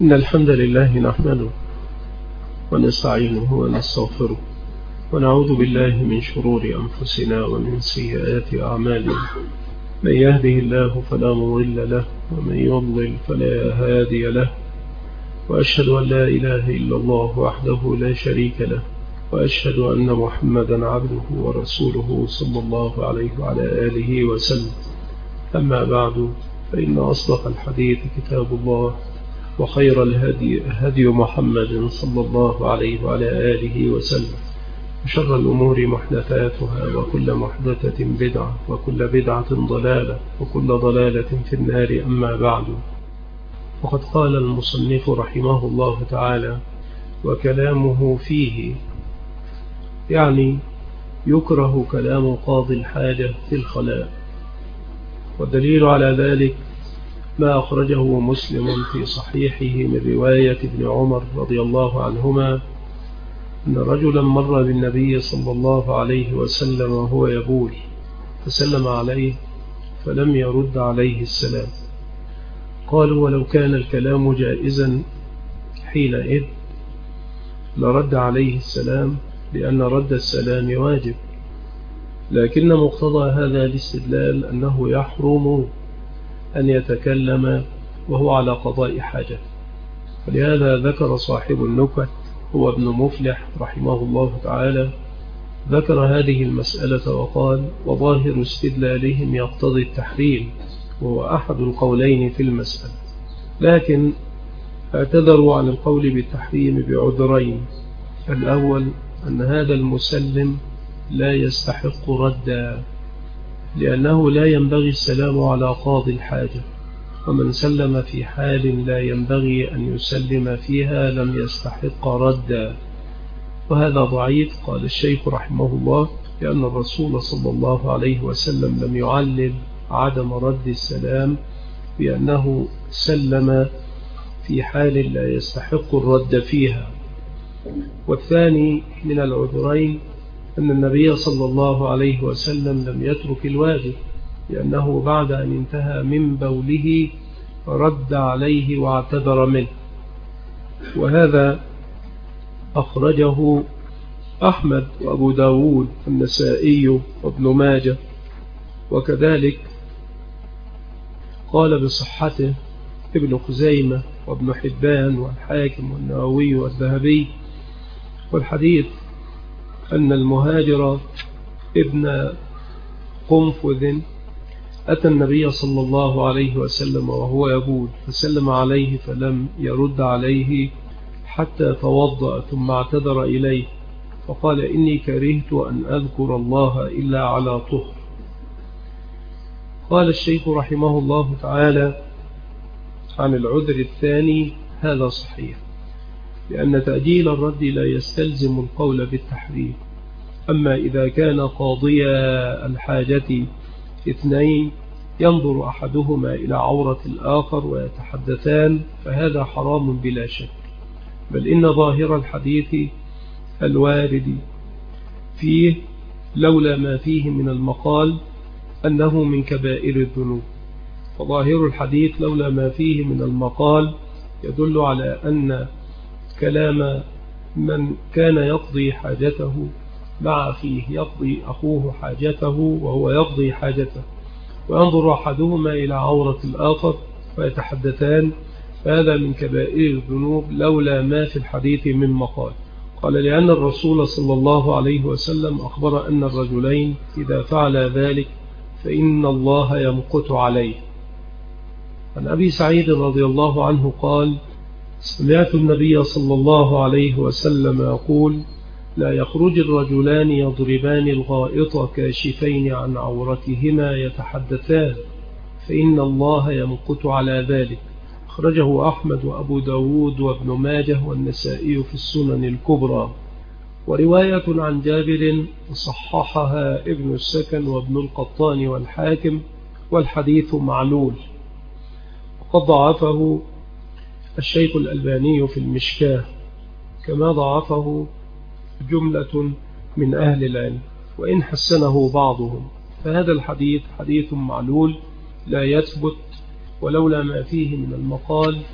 إن الحمد لله نحمده ونستعينه ونستغفره ونعوذ بالله من شرور أنفسنا ومن سيئات أعمالنا. من يهده الله فلا مضل له ومن يضلل فلا هادي له، وأشهد أن لا إله إلا الله وحده لا شريك له، وأشهد أن محمدا عبده ورسوله صلى الله عليه وعلى آله وسلم. أما بعد، فإن أصدق الحديث كتاب الله، وخير الهدي هدي محمد صلى الله عليه وعلى آله وسلم، وشر الأمور محدثاتها، وكل محدثة بدعة، وكل بدعة ضلالة، وكل ضلالة في النار. أما بعد، وقد قال المصنف رحمه الله تعالى: وكلامه فيه، يعني يكره كلام قاضي الحاجة في الخلاء. والدليل على ذلك ما أخرجه مسلم في صحيحه من رواية ابن عمر رضي الله عنهما أن رجلا مر بالنبي صلى الله عليه وسلم وهو يبول، فسلم عليه فلم يرد عليه السلام. قالوا: ولو كان الكلام جائزا حينئذ لرد عليه السلام، لأن رد السلام واجب، لكن مقتضى هذا الاستدلال أنه يحرم أن يتكلم وهو على قضاء حاجة. ولهذا ذكر صاحب النكت هو ابن مفلح رحمه الله تعالى، ذكر هذه المسألة وقال: وظاهر استدلالهم يقتضي التحريم، وهو أحد القولين في المسألة، لكن اعتذروا عن القول بالتحريم بعذرين. الأول أن هذا المسلم لا يستحق ردا، لأنه لا ينبغي السلام على قاضي الحاجة، ومن سلم في حال لا ينبغي أن يسلم فيها لم يستحق ردا، وهذا ضعيف. قال الشيخ رحمه الله: لأن الرسول صلى الله عليه وسلم لم يعلل عدم رد السلام بأنه سلم في حال لا يستحق الرد فيها. والثاني من العذرين أن النبي صلى الله عليه وسلم لم يترك الواجب، لأنه بعد أن انتهى من بوله رد عليه واعتذر منه، وهذا أخرجه أحمد وأبو داود والنسائي وابن ماجه، وكذلك قال بصحته ابن خزيمة وابن حبان والحاكم والنووي والذهبي. والحديث أن المهاجر ابن قنفذ أتى النبي صلى الله عليه وسلم وهو يبول، فسلم عليه فلم يرد عليه حتى توضأ، ثم اعتذر إليه فقال: إني كرهت أن أذكر الله إلا على طهر. قال الشيخ رحمه الله تعالى عن العذر الثاني: هذا صحيح، لأن تأجيل الرد لا يستلزم القول بالتحريم. أما إذا كان قاضي الحاجة اثنين ينظر أحدهما إلى عورة الآخر ويتحدثان، فهذا حرام بلا شك، بل إن ظاهر الحديث الوارد فيه لولا ما فيه من المقال أنه من كبائر الذنوب. فظاهر الحديث لولا ما فيه من المقال يدل على أن كلام من كان يقضي حاجته مع فيه يقضي أخوه حاجته وهو يقضي حاجته، وينظر أحدهما إلى عورة الآخر ويتحدثان، فهذا من كبائر الذنوب لولا ما في الحديث من مقال. قال: لأن الرسول صلى الله عليه وسلم أخبر أن الرجلين إذا فعل ذلك فإن الله يمقت عليه. عن أبي سعيد رضي الله عنه قال: سمعت النبي صلى الله عليه وسلم يقول: لا يخرج الرجلان يضربان الغائط كاشفين عن عورتهما يتحدثان، فإن الله يمقت على ذلك. أخرجه أحمد وأبو داود وابن ماجه والنسائي في السنن الكبرى. ورواية عن جابر صححها ابن السكن وابن القطان والحاكم، والحديث معلول، وقد ضعفه الشيخ الألباني في المشكاة، كما ضعفه جملة من أهل العلم، وإن حسنه بعضهم. فهذا الحديث حديث معلول لا يثبت، ولولا ما فيه من المقال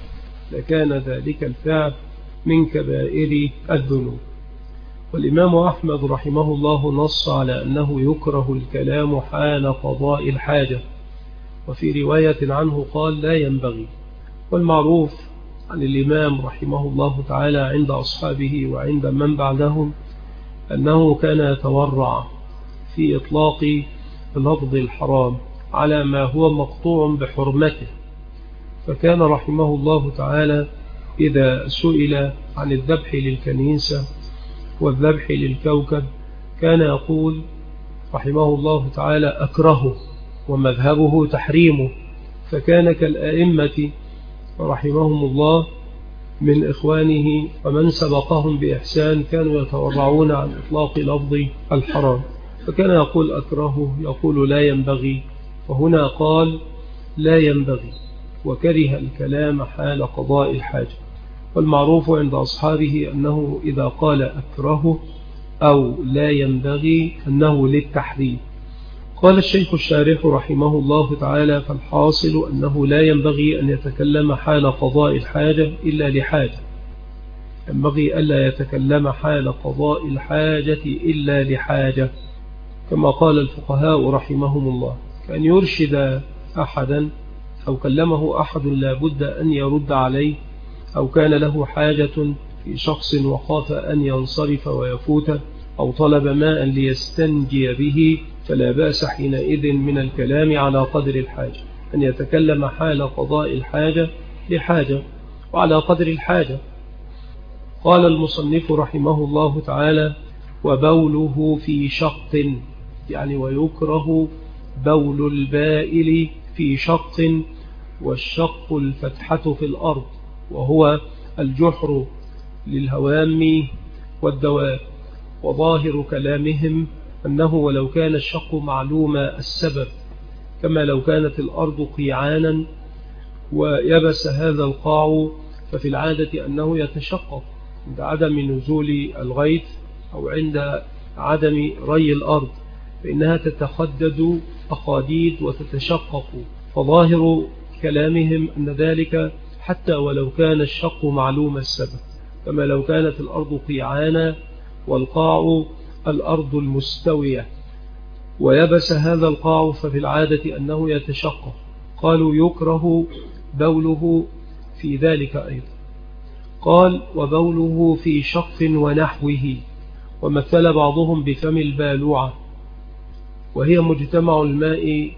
لكان ذلك الفعل من كبائر الذنوب. والإمام أحمد رحمه الله نص على أنه يكره الكلام حال قضاء الحاجة، وفي رواية عنه قال لا ينبغي. والمعروف عن الإمام رحمه الله تعالى عند أصحابه وعند من بعدهم أنه كان يتورع في إطلاق لفظ الحرام على ما هو مقطوع بحرمته، فكان رحمه الله تعالى إذا سئل عن الذبح للكنيسة والذبح للكوكب كان يقول رحمه الله تعالى أكرهه ومذهبه تحريمه. فكان كالأئمة رحمهم الله من إخوانه ومن سبقهم بإحسان كانوا يتورعون عن إطلاق لفظ الحرام، فكان يقول أكرهه، يقول لا ينبغي، وهنا قال لا ينبغي وكره الكلام حال قضاء الحاجة. والمعروف عند أصحابه أنه إذا قال أكرهه أو لا ينبغي أنه للتحريم. قال الشيخ الشارح رحمه الله تعالى فالحاصل أنه لا ينبغي أن يتكلم حال قضاء الحاجة إلا لحاجة، ينبغي ألا يتكلم حال قضاء الحاجة إلا لحاجة، كما قال الفقهاء رحمهم الله، كأن يرشد أحدا أو كلمه أحد لا بد أن يرد عليه، أو كان له حاجة في شخص وخاف أن ينصرف ويفوت، أو طلب ماء ليستنجي به، فلا بأس حينئذ من الكلام على قدر الحاجة، أن يتكلم حال قضاء الحاجة لحاجة وعلى قدر الحاجة. قال المصنف رحمه الله تعالى وبوله في شق، يعني ويكره بول البائل في شق، والشق الفتحة في الأرض، وهو الجحر للهوام والدواب. وظاهر كلامهم أنه ولو كان الشق معلوم السبب، كما لو كانت الأرض قيعانا ويبس هذا القاع، ففي العادة أنه يتشقق عند عدم نزول الغيث أو عند عدم ري الأرض، فإنها تتخدد أخاديد وتتشقق. فظاهر كلامهم أن ذلك حتى ولو كان الشق معلوم السبب، كما لو كانت الأرض قيعانا والقاع الأرض المستوية ويبس هذا القاع، ففي العادة أنه يتشقق. قالوا يكره بوله في ذلك أيضا. قال وبوله في شق ونحوه، ومثل بعضهم بفم البالوعة، وهي مجتمع الماء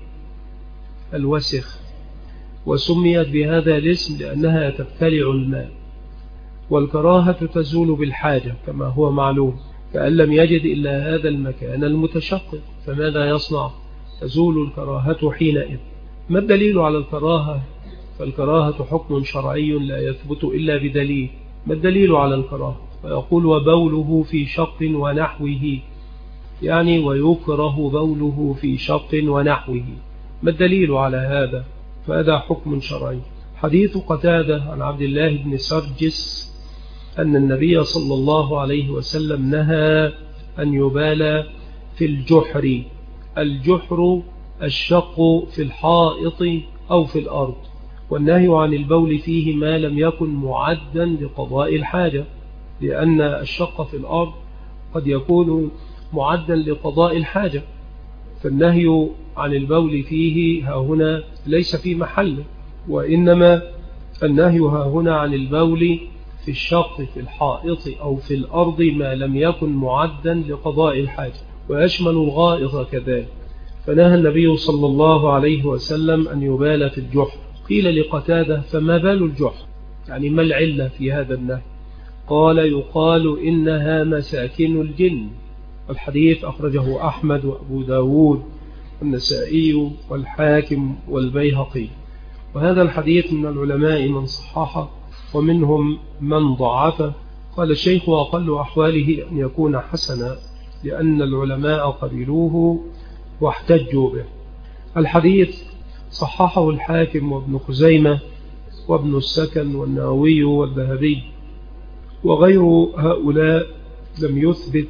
الوسخ، وسميت بهذا الاسم لأنها تبتلع الماء. والكراهة تزول بالحاجة كما هو معلوم، فأن لم يجد إلا هذا المكان المتشقق فماذا يصنع؟ تزول الكراهة حينئذ. ما الدليل على الكراهة؟ فالكراهة حكم شرعي لا يثبت إلا بدليل. ما الدليل على الكراهة؟ فيقول وبوله في شق ونحوه، يعني ويكره بوله في شق ونحوه. ما الدليل على هذا؟ فهذا حكم شرعي. حديث قتادة عن عبد الله بن سرجس أن النبي صلى الله عليه وسلم نهى أن يبال في الجحر. الجحر الشق في الحائط أو في الأرض، والنهي عن البول فيه ما لم يكن معدا لقضاء الحاجة، لأن الشق في الأرض قد يكون معدا لقضاء الحاجة، فالنهي عن البول فيه هنا ليس في محله، وإنما النهي هنا عن البول في الشق في الحائط أو في الأرض ما لم يكن معدا لقضاء الحاجة، ويشمل الغائط كذلك. فنهى النبي صلى الله عليه وسلم أن يبال في الجحر. قيل لقتادة فما بال الجحر؟ يعني ما العلة في هذا النهي؟ قال يقال إنها مساكن الجن. الحديث أخرجه أحمد وأبو داود والنسائي والحاكم والبيهقي. وهذا الحديث من العلماء من صححه ومنهم من ضعفه. قال الشيخ وأقل أحواله أن يكون حسنا، لأن العلماء قبلوه واحتجوا به. الحديث صححه الحاكم وابن خزيمة وابن السكن والنووي والذهبي، وغير هؤلاء لم يثبت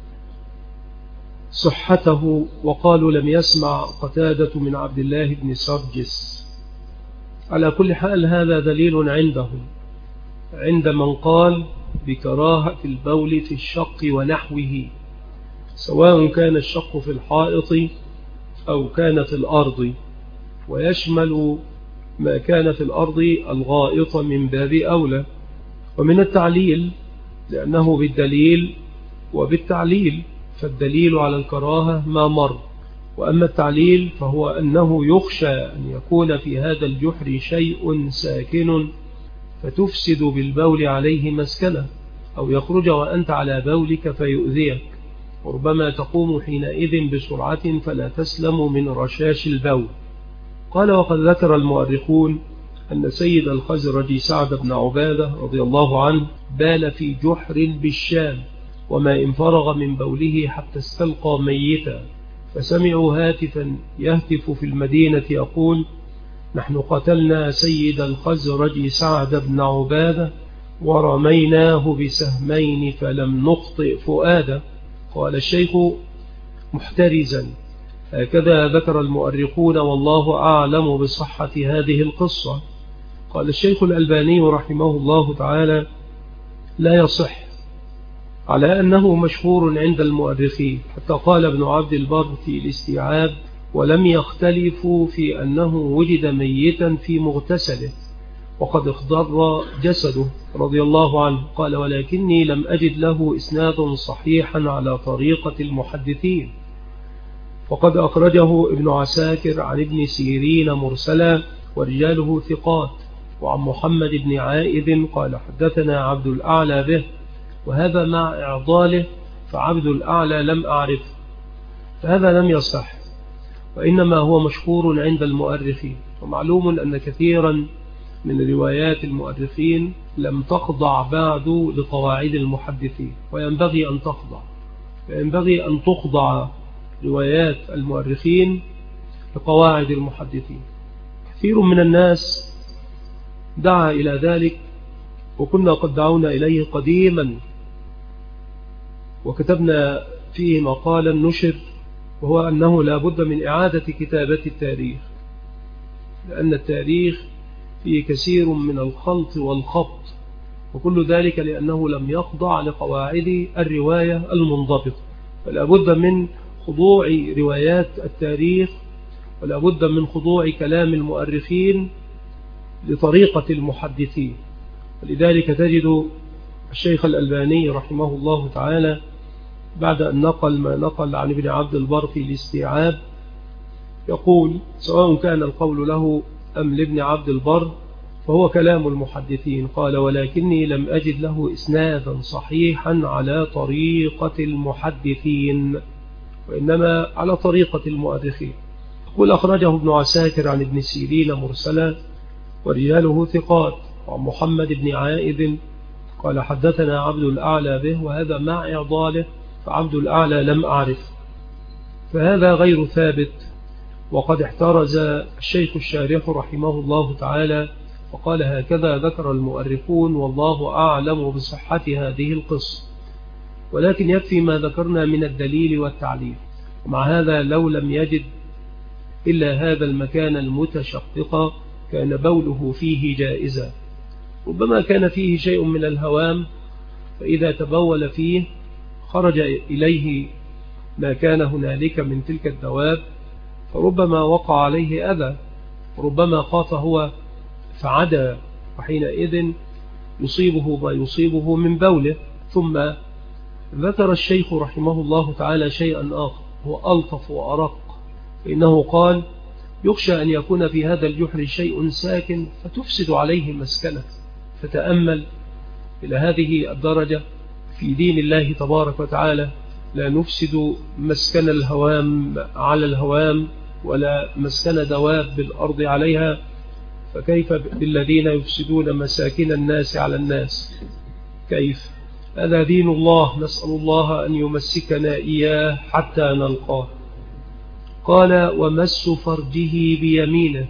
صحته، وقالوا لم يسمع قتادة من عبد الله بن سرجس. على كل حال هذا دليل عندهم عند من قال بكراهة البول في الشق ونحوه، سواء كان الشق في الحائط أو كان في الأرض، ويشمل ما كان في الأرض الغائط من باب أولى. ومن التعليل لأنه بالدليل وبالتعليل، فالدليل على الكراهة ما مر، وأما التعليل فهو أنه يخشى أن يكون في هذا الجحر شيء ساكن فتفسد بالبول عليه مسكنه، أو يخرج وأنت على بولك فيؤذيك، وربما تقوم حينئذ بسرعة فلا تسلم من رشاش البول. قال: وقد ذكر المؤرخون أن سيد الخزرج سعد بن عبادة رضي الله عنه بال في جحر بالشام، وما إن فرغ من بوله حتى استلقى ميتا، فسمعوا هاتفا يهتف في المدينة يقول: نحن قتلنا سيد الخزرج سعد بن عبادة ورميناه بسهمين فلم نخطئ فؤادا. قال الشيخ محترزا: هكذا ذكر المؤرخون والله أعلم بصحة هذه القصة. قال الشيخ الألباني رحمه الله تعالى: لا يصح، على أنه مشهور عند المؤرخين، حتى قال ابن عبد البر في الاستيعاب: ولم يختلفوا في أنه وجد ميتا في مغتسله وقد اخضر جسده رضي الله عنه. قال: ولكني لم أجد له إسناد صحيحا على طريقة المحدثين، وقد أخرجه ابن عساكر عن ابن سيرين مرسلا ورجاله ثقات، وعن محمد بن عائذ قال: حدثنا عبد الأعلى به، وهذا مع إعضاله، فعبد الأعلى لم أعرف، فهذا لم يصح، وإنما هو مشهور عند المؤرخين. ومعلوم أن كثيرا من روايات المؤرخين لم تخضع بعد لقواعد المحدثين، وينبغي أن تخضع، وينبغي أن تخضع روايات المؤرخين لقواعد المحدثين. كثير من الناس دعا إلى ذلك، وكنا قد دعونا إليه قديما، وكتبنا فيه مقالا نشر، وهو أنه لا بد من إعادة كتابة التاريخ، لأن التاريخ فيه كثير من الخلط والخبط، وكل ذلك لأنه لم يخضع لقواعد الرواية المنضبطة. فلا بد من خضوع روايات التاريخ، ولا بد من خضوع كلام المؤرخين لطريقة المحدثين. ولذلك تجد الشيخ الألباني رحمه الله تعالى بعد أن نقل ما نقل عن ابن عبد البر في الاستيعاب يقول: سواء كان القول له أم لابن عبد البر فهو كلام المحدثين. قال: ولكني لم أجد له إسنادا صحيحا على طريقة المحدثين، وإنما على طريقة المؤرخين. يقول: أخرجه ابن عساكر عن ابن سيرين مرسلا ورجاله ثقات، وعن محمد بن عائذ قال: حدثنا عبد الأعلى به، وهذا مع إعضاله، فعبد الأعلى لم أعرف، فهذا غير ثابت. وقد احترز الشيخ الشارح رحمه الله تعالى وقال: هكذا ذكر المؤرخون والله أعلم بصحة هذه القصة، ولكن يكفي ما ذكرنا من الدليل والتعليل. ومع هذا لو لم يجد إلا هذا المكان المتشقق كان بوله فيه جائزا، ربما كان فيه شيء من الهوام، فإذا تبول فيه خرج إليه ما كان هنالك من تلك الدواب، فربما وقع عليه أذى، ربما خاف هو فعدا، وحينئذ يصيبه ما يصيبه من بوله. ثم ذكر الشيخ رحمه الله تعالى شيئا آخر هو ألطف وأرق، فإنه قال: يخشى أن يكون في هذا الجحر شيء ساكن فتفسد عليه مسكنه. فتأمل إلى هذه الدرجة في دين الله تبارك وتعالى، لا نفسد مسكن الهوام على الهوام ولا مسكن دواب بالأرض عليها، فكيف بالذين يفسدون مساكن الناس على الناس؟ كيف؟ هذا دين الله، نسأل الله أن يمسكنا إياه حتى نلقاه. قال: ومس فرجه بيمينه،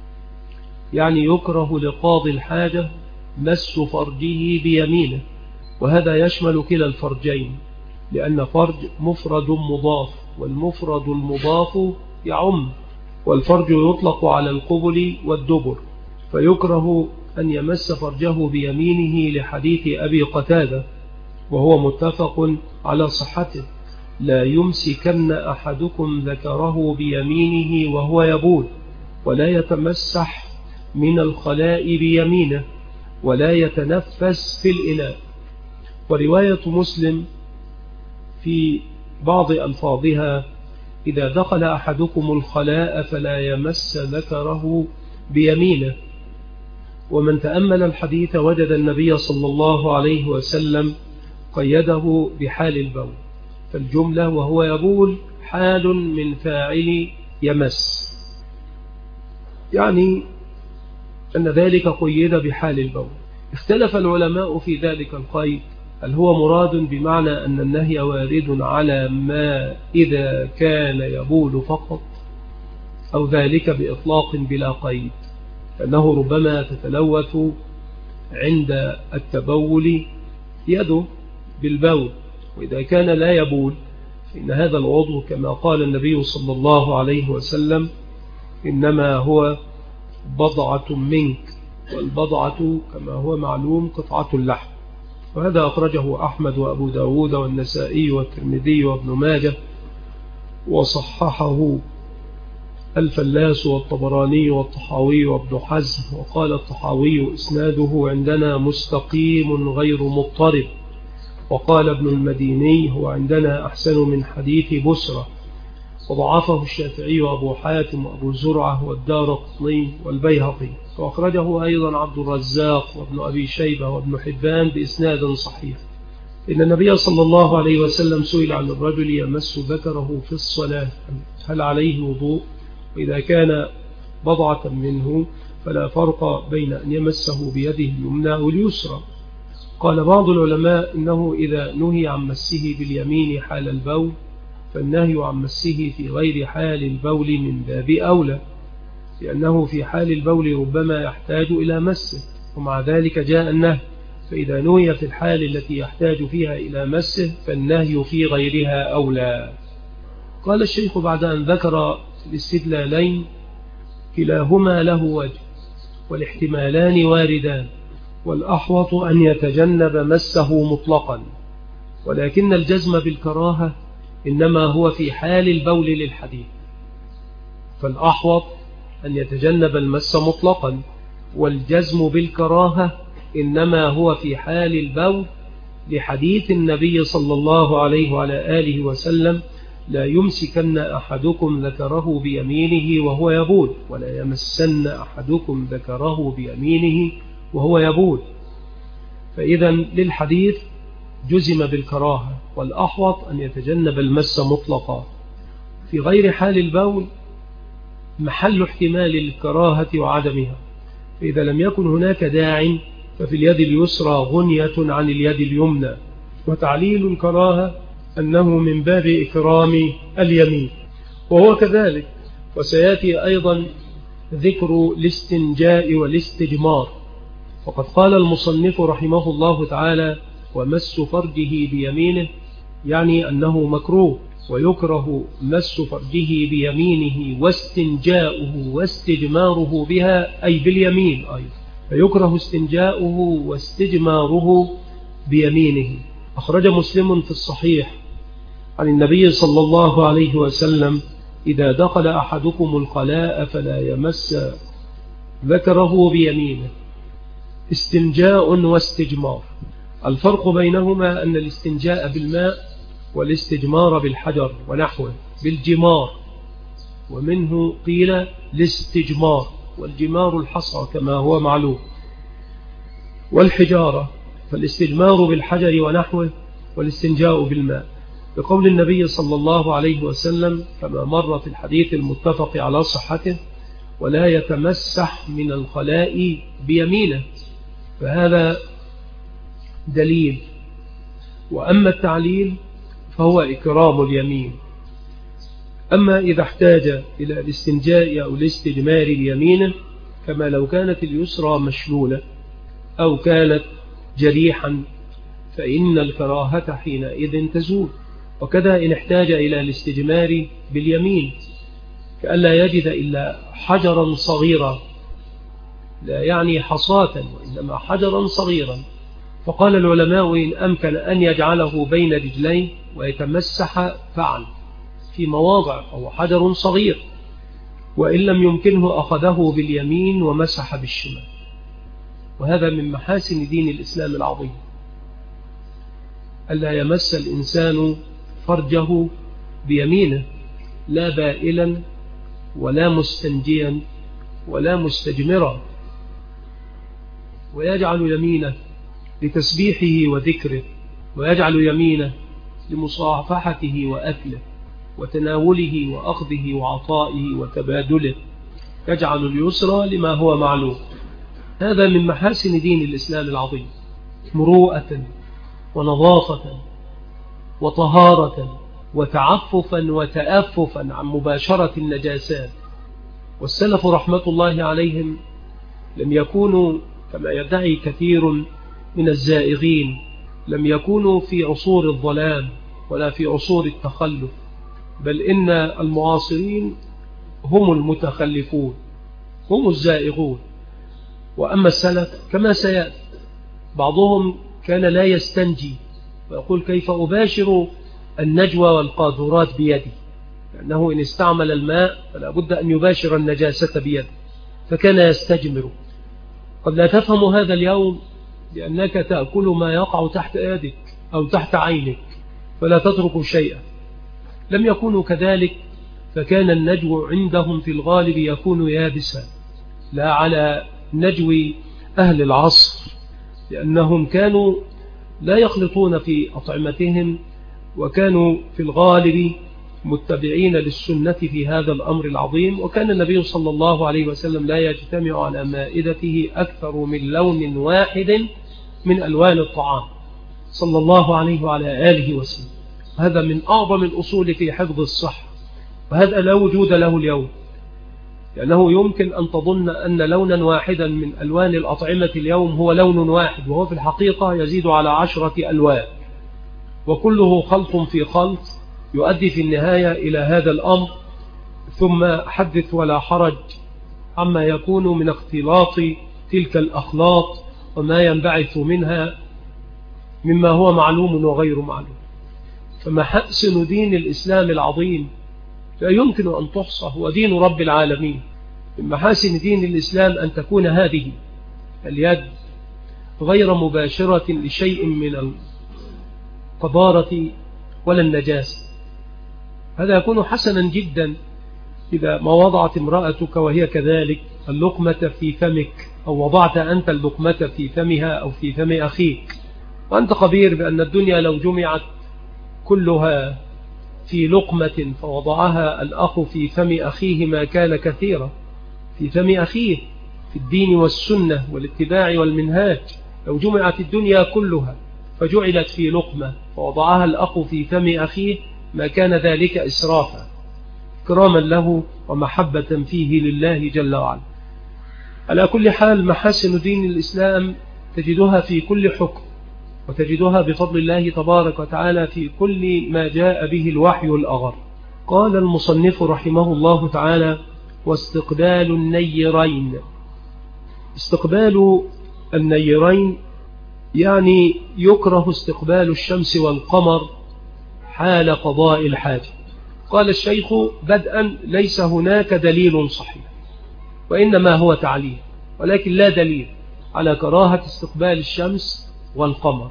يعني يكره لقاضي الحاجة مس فرجه بيمينه، وهذا يشمل كلا الفرجين، لأن فرج مفرد مضاف، والمفرد المضاف يعم، والفرج يطلق على القبل والدبر، فيكره أن يمس فرجه بيمينه لحديث أبي قتادة، وهو متفق على صحته: لا يمسكن أحدكم ذكره بيمينه وهو يبول، ولا يتمسح من الخلاء بيمينه، ولا يتنفس في الإناء. ورواية مسلم في بعض ألفاظها: إذا دخل أحدكم الخلاء فلا يمس ذكره بيمينه. ومن تأمل الحديث وجد النبي صلى الله عليه وسلم قيده بحال البول، فالجملة وهو يبول حال من فاعل يمس، يعني أن ذلك قيد بحال البول. اختلف العلماء في ذلك القيد، هل هو مراد بمعنى أن النهي وارد على ما إذا كان يبول فقط، أو ذلك بإطلاق بلا قيد، فإنه ربما تتلوث عند التبول يده بالبول، وإذا كان لا يبول فإن هذا العضو كما قال النبي صلى الله عليه وسلم: إنما هو بضعة منك، والبضعة كما هو معلوم قطعة اللحم. وهذا أخرجه أحمد وأبو داود والنسائي والترمذي وابن ماجه، وصححه الفلاس والطبراني والطحاوي وابن حزم. وقال الطحاوي: إسناده عندنا مستقيم غير مضطرب. وقال ابن المديني: هو عندنا أحسن من حديث بسرة. وضعفه الشافعي وأبو حاتم وأبو زرعة والدارقطني والبيهقي. وأخرجه أيضا عبد الرزاق وابن أبي شيبة وابن حبان بإسناد صحيح. إن النبي صلى الله عليه وسلم سئل عن الرجل يمس ذكره في الصلاة هل عليه وضوء، وإذا كان بضعة منه فلا فرق بين أن يمسه بيده اليمنى أو اليسرى. قال بعض العلماء: إنه إذا نهي عن مسه باليمين حال البول، فالنهي عن مسه في غير حال البول من باب أولى، لأنه في حال البول ربما يحتاج إلى مسه، ومع ذلك جاء النهي. فإذا نهي في الحال التي يحتاج فيها إلى مسه فالنهي في غيرها أولى. قال الشيخ بعد أن ذكر الاستدلالين: كلاهما له وجه، والاحتمالان واردان، والأحوط أن يتجنب مسه مطلقا، ولكن الجزم بالكراهة إنما هو في حال البول للحديث، فالأحوط أن يتجنب المس مطلقا، والجزم بالكراهة إنما هو في حال البول لحديث النبي صلى الله عليه وعلى آله وسلم: لا يمسكن أحدكم ذكره بيمينه وهو يبول، ولا يمسن أحدكم ذكره بيمينه وهو يبول. فإذا للحديث جزم بالكراهة، والأحوط أن يتجنب المس مطلقا. في غير حال البول محل احتمال للكراهة وعدمها، فإذا لم يكن هناك داع ففي اليد اليسرى غنية عن اليد اليمنى. وتعليل الكراهة أنه من باب إكرام اليمين، وهو كذلك. وسيأتي أيضا ذكر الاستنجاء والاستجمار، وقد قال المصنف رحمه الله تعالى: ومس فرجه بيمينه، يعني أنه مكروه، ويكره مس فرجه بيمينه واستنجاؤه واستجماره بها، أي باليمين أيضا، فيكره استنجاؤه واستجماره بيمينه. أخرج مسلم في الصحيح عن النبي صلى الله عليه وسلم: إذا دخل أحدكم الخلاء فلا يمس ذكره بيمينه. استنجاء واستجمار، الفرق بينهما أن الاستنجاء بالماء والاستجمار بالحجر ونحوه بالجمار، ومنه قيل الاستجمار، والجمار الحصى كما هو معلوم، والحجارة، فالاستجمار بالحجر ونحوه والاستنجاء بالماء، بقول النبي صلى الله عليه وسلم كما مر في الحديث المتفق على صحته: ولا يتمسح من الخلاء بيمينه. فهذا دليل. وأما التعليل فهو إكرام اليمين. أما إذا احتاج إلى الاستنجاء أو الاستجمار بيمينه، كما لو كانت اليسرى مشلولة أو كانت جريحا، فإن الكراهة حينئذ تزول. وكذا إن احتاج إلى الاستجمار باليمين، كألا يجد إلا حجرا صغيرا لا يعني حصاة وإنما حجرا صغيرا. فقال العلماء إن أمكن أن يجعله بين رجليه ويتمسح فعل في مواضع، فهو حجر صغير، وإن لم يمكنه أخذه باليمين ومسح بالشمال. وهذا من محاسن دين الإسلام العظيم، ألا يمس الإنسان فرجه بيمينه، لا بائلا ولا مستنجيا ولا مستجمرا، ويجعل يمينه لتسبيحه وذكره، ويجعل يمينه لمصافحته وأكله وتناوله وأخذه وعطائه وتبادله، يجعل اليسرى لما هو معلوم. هذا من محاسن دين الإسلام العظيم، مروءة ونظافة وطهارة وتعففا وتأففا عن مباشرة النجاسات. والسلف رحمة الله عليهم لم يكونوا كما يدعي كثير من الزائغين، لم يكونوا في عصور الظلام ولا في عصور التخلف، بل إن المعاصرين هم المتخلفون، هم الزائغون. وأما السلف كما سيأتي، بعضهم كان لا يستنجي ويقول كيف أباشر النجوى والقاذورات بيدي، لأنه إن استعمل الماء فلا بد أن يباشر النجاسة بيده، فكان يستجمر. قد لا تفهم هذا اليوم لأنك تأكل ما يقع تحت يدك أو تحت عينك فلا تترك شيئا. لم يكونوا كذلك، فكان النجو عندهم في الغالب يكون يابسا، لا على نجو أهل العصر، لأنهم كانوا لا يخلطون في أطعمتهم، وكانوا في الغالب متبعين للسنة في هذا الأمر العظيم. وكان النبي صلى الله عليه وسلم لا يجتمع على مائدته أكثر من لون واحد من ألوان الطعام صلى الله عليه وعلى آله وسلم. هذا من أعظم الأصول في حفظ الصحة، وهذا لا وجود له اليوم، لأنه يمكن أن تظن أن لونا واحدا من ألوان الأطعمة اليوم هو لون واحد، وهو في الحقيقة يزيد على 10 ألوان، وكله خلط في خلط يؤدي في النهاية إلى هذا الأمر. ثم حدث ولا حرج عما يكون من اختلاط تلك الأخلاط وما ينبعث منها مما هو معلوم وغير معلوم. فمحاسن دين الإسلام العظيم لا يمكن أن تحصى، هو دين رب العالمين. من محاسن دين الإسلام أن تكون هذه اليد غير مباشرة لشيء من القذارة ولا النجاسة. هذا يكون حسنا جدا إذا ما وضعت امرأتك وهي كذلك اللقمة في فمك، أو وضعت أنت اللقمة في فمها أو في فم أخيك، وأنت خبير بأن الدنيا لو جمعت كلها في لقمة فوضعها الأخ في فم أخيه ما كان كثيرا، في فم أخيه في الدين والسنة والاتباع والمنهاج. لو جمعت الدنيا كلها فجعلت في لقمة فوضعها الأخ في فم أخيه ما كان ذلك إسرافا، كراما له ومحبة فيه لله جل وعلا. على كل حال، محاسن دين الإسلام تجدها في كل حكم، وتجدها بفضل الله تبارك وتعالى في كل ما جاء به الوحي الأغر. قال المصنف رحمه الله تعالى: واستقبال النيرين. استقبال النيرين يعني يكره استقبال الشمس والقمر حال قضاء الحاجة. قال الشيخ بدءا: ليس هناك دليل صحيح، وإنما هو تعليل، ولكن لا دليل على كراهة استقبال الشمس والقمر.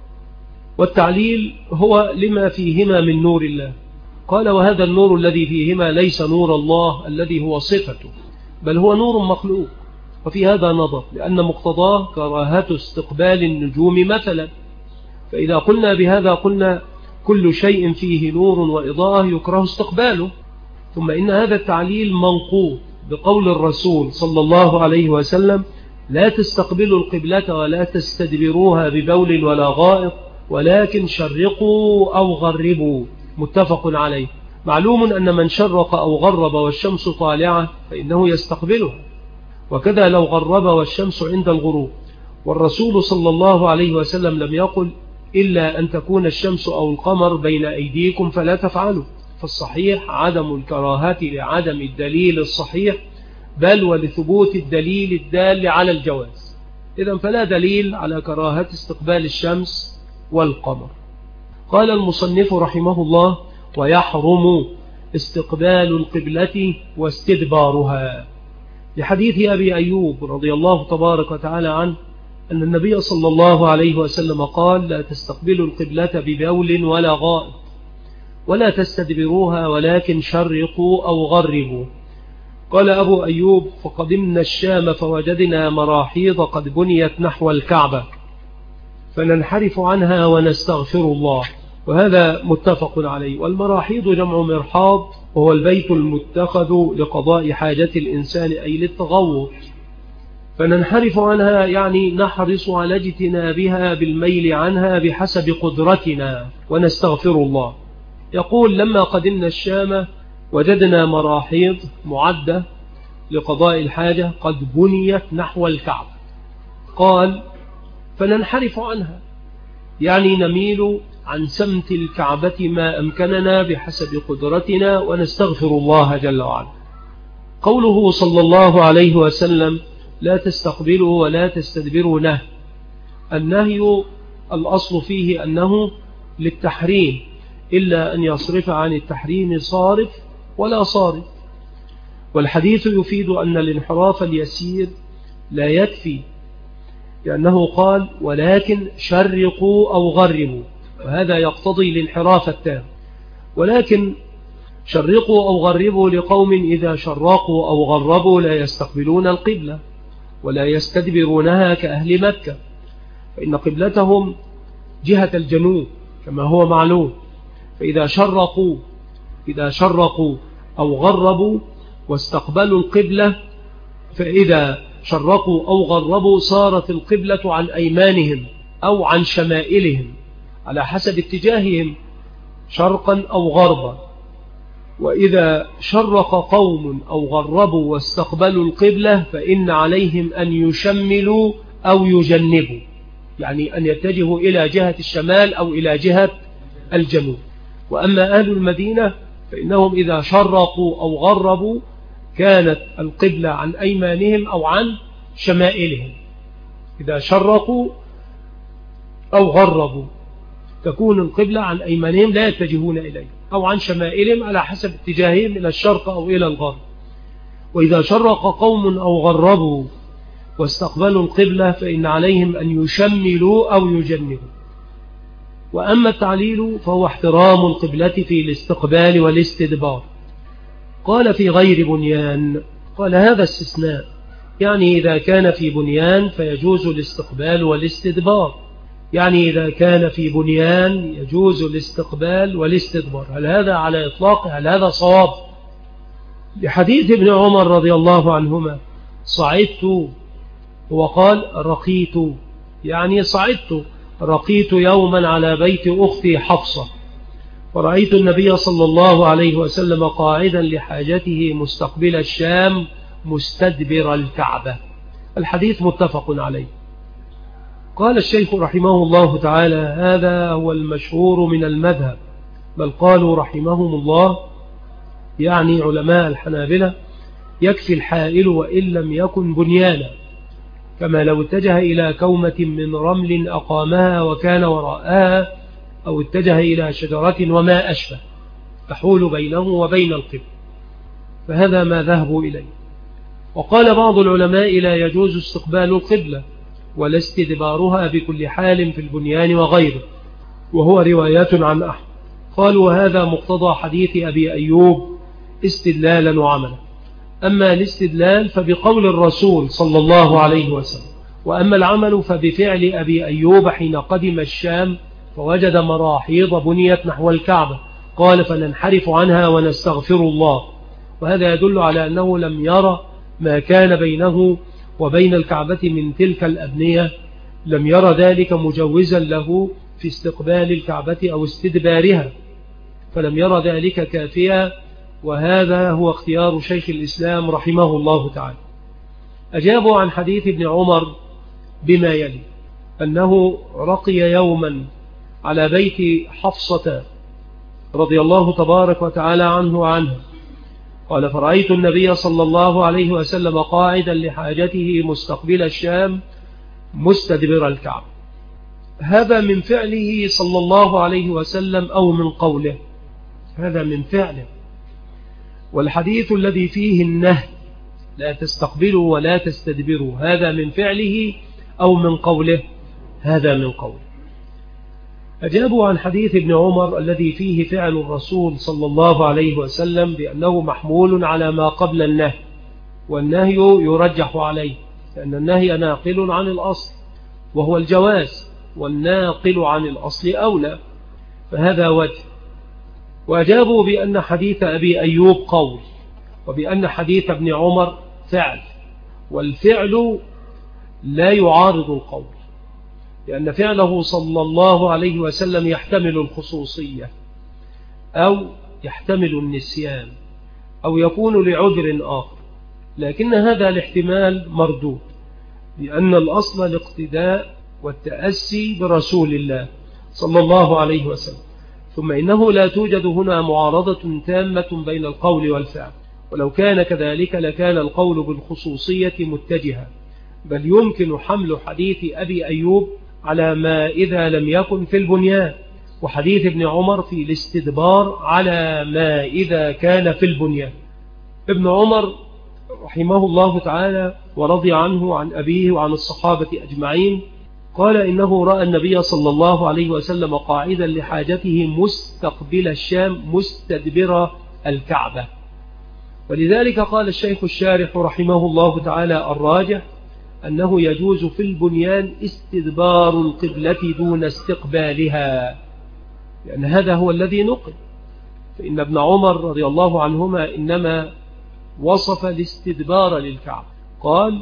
والتعليل هو لما فيهما من نور الله. قال: وهذا النور الذي فيهما ليس نور الله الذي هو صفته، بل هو نور مخلوق. وفي هذا نظر، لأن مقتضاه كراهة استقبال النجوم مثلا. فإذا قلنا بهذا قلنا كل شيء فيه نور وإضاءة يكره استقباله. ثم إن هذا التعليل منقوض بقول الرسول صلى الله عليه وسلم: لا تستقبلوا القبلة ولا تستدبروها ببول ولا غائط، ولكن شرقوا أو غربوا. متفق عليه. معلوم أن من شرق أو غرب والشمس طالعة فإنه يستقبلها، وكذا لو غرب والشمس عند الغروب. والرسول صلى الله عليه وسلم لم يقل: إلا أن تكون الشمس أو القمر بين أيديكم فلا تفعلوا. فالصحيح عدم الكراهة لعدم الدليل الصحيح بل ولثبوت الدليل الدال على الجواز. إذن فلا دليل على كراهة استقبال الشمس والقمر. قال المصنف رحمه الله: ويحرم استقبال القبلة واستدبارها، لحديث أبي أيوب رضي الله تبارك وتعالى عنه أن النبي صلى الله عليه وسلم قال: لا تستقبلوا القبلة ببول ولا غائط، ولا تستدبروها، ولكن شرقوا أو غربوا. قال أبو أيوب: فقدمنا الشام فوجدنا مراحيض قد بنيت نحو الكعبة، فننحرف عنها ونستغفر الله. وهذا متفق عليه. والمراحيض جمع مرحاض، وهو البيت المتخذ لقضاء حاجة الإنسان أي للتغوط. فننحرف عنها يعني نحرص على اجتنابها بالميل عنها بحسب قدرتنا ونستغفر الله. يقول: لما قدمنا الشام وجدنا مراحيض معدة لقضاء الحاجة قد بنيت نحو الكعبة. قال: فننحرف عنها يعني نميل عن سمت الكعبة ما أمكننا بحسب قدرتنا ونستغفر الله جل وعلا. قوله صلى الله عليه وسلم: لا تستقبلوا ولا تستدبروا، نهي. النهي الأصل فيه أنه للتحريم، إلا أن يصرف عن التحريم صارف ولا صارف. والحديث يفيد أن الانحراف اليسير لا يكفي، لأنه قال: ولكن شرقوا أو غربوا، وهذا يقتضي الانحراف التام. ولكن شرقوا أو غربوا لقوم إذا شرقوا أو غربوا لا يستقبلون القبلة ولا يستدبرونها كأهل مكة، فإن قبلتهم جهة الجنوب كما هو معلوم. فإذا شرقوا أو غربوا واستقبلوا القبلة، فإذا شرقوا أو غربوا صارت القبلة عن أيمانهم أو عن شمائلهم على حسب اتجاههم شرقا أو غربا. وإذا شرق قوم أو غربوا واستقبلوا القبلة فإن عليهم أن يشملوا أو يجنبوا، يعني أن يتجهوا إلى جهة الشمال أو إلى جهة الجنوب. وأما أهل المدينة فإنهم إذا شرقوا أو غربوا كانت القبلة عن أيمانهم أو عن شمائلهم. إذا شرقوا أو غربوا تكون القبلة عن أيمانهم لا يتجهون إليه، أو عن شمائلهم على حسب اتجاههم إلى الشرق أو إلى الغرب. وإذا شرق قوم أو غربوا واستقبلوا القبلة فإن عليهم أن يشملوا أو يجنبوا. وأما التعليل فهو احترام القبلة في الاستقبال والاستدبار. قال: في غير بنيان. قال: هذا استثناء، يعني إذا كان في بنيان فيجوز الاستقبال والاستدبار، يعني إذا كان في بنيان يجوز الاستقبال والاستدبار. هل هذا على إطلاق؟ هل هذا صواب؟ لحديث ابن عمر رضي الله عنهما: صعدت، وقال رقيت، يعني صعدت، رقيت يوما على بيت أختي حفصة، ورأيت النبي صلى الله عليه وسلم قاعدا لحاجته مستقبل الشام مستدبر الكعبة. الحديث متفق عليه. قال الشيخ رحمه الله تعالى: هذا هو المشهور من المذهب، بل قالوا رحمهم الله، يعني علماء الحنابلة: يكفي الحائل وإن لم يكن بنيانا، كما لو اتجه إلى كومة من رمل أقامها وكان وراءها، أو اتجه إلى شجرة وما أشبه تحول بينه وبين القبل، فهذا ما ذهبوا إليه. وقال بعض العلماء: لا يجوز استقبال القبلة ولا استدبارها بكل حال في البنيان وغيره، وهو روايات عن أحمد. قالوا: وهذا مقتضى حديث أبي أيوب استدلالا وعملا. أما الاستدلال فبقول الرسول صلى الله عليه وسلم، وأما العمل فبفعل أبي أيوب حين قدم الشام فوجد مراحيض بنيت نحو الكعبة، قال: فننحرف عنها ونستغفر الله. وهذا يدل على أنه لم يرى ما كان بينه وبين الكعبة من تلك الأبنية، لم يرى ذلك مجوزا له في استقبال الكعبة أو استدبارها، فلم يرى ذلك كافيا. وهذا هو اختيار شيخ الإسلام رحمه الله تعالى. أجابوا عن حديث ابن عمر بما يلي: أنه رقي يوما على بيت حفصة رضي الله تبارك وتعالى عنها، قال فرأيت النبي صلى الله عليه وسلم قاعدا لحاجته مستقبل الشام مستدبر الكعبة. هذا من فعله صلى الله عليه وسلم أو من قوله؟ هذا من فعله. والحديث الذي فيه النهي لا تستقبلوا ولا تستدبروا هذا من فعله أو من قوله؟ هذا من قوله. أجابوا عن حديث ابن عمر الذي فيه فعل الرسول صلى الله عليه وسلم بأنه محمول على ما قبل النهي، والنهي يرجح عليه لأن النهي ناقل عن الأصل وهو الجواز، والناقل عن الأصل أولى، فهذا وجه. وأجابوا بأن حديث أبي أيوب قول، وبأن حديث ابن عمر فعل، والفعل لا يعارض القول، لأن فعله صلى الله عليه وسلم يحتمل الخصوصية أو يحتمل النسيان أو يكون لعذر آخر، لكن هذا الاحتمال مردود، لأن الأصل الاقتداء والتأسي برسول الله صلى الله عليه وسلم. ثم إنه لا توجد هنا معارضة تامة بين القول والفعل، ولو كان كذلك لكان القول بالخصوصية متجها، بل يمكن حمل حديث أبي أيوب على ما إذا لم يكن في البنيان، وحديث ابن عمر في الاستدبار على ما إذا كان في البنيان. ابن عمر رحمه الله تعالى ورضي عنه عن أبيه وعن الصحابة أجمعين قال إنه رأى النبي صلى الله عليه وسلم قاعدا لحاجته مستقبل الشام مستدبر الكعبة. ولذلك قال الشيخ الشارح رحمه الله تعالى الراجح أنه يجوز في البنيان استدبار القبلة دون استقبالها، لأن هذا هو الذي نقل. فإن ابن عمر رضي الله عنهما إنما وصف الاستدبار للكعبة، قال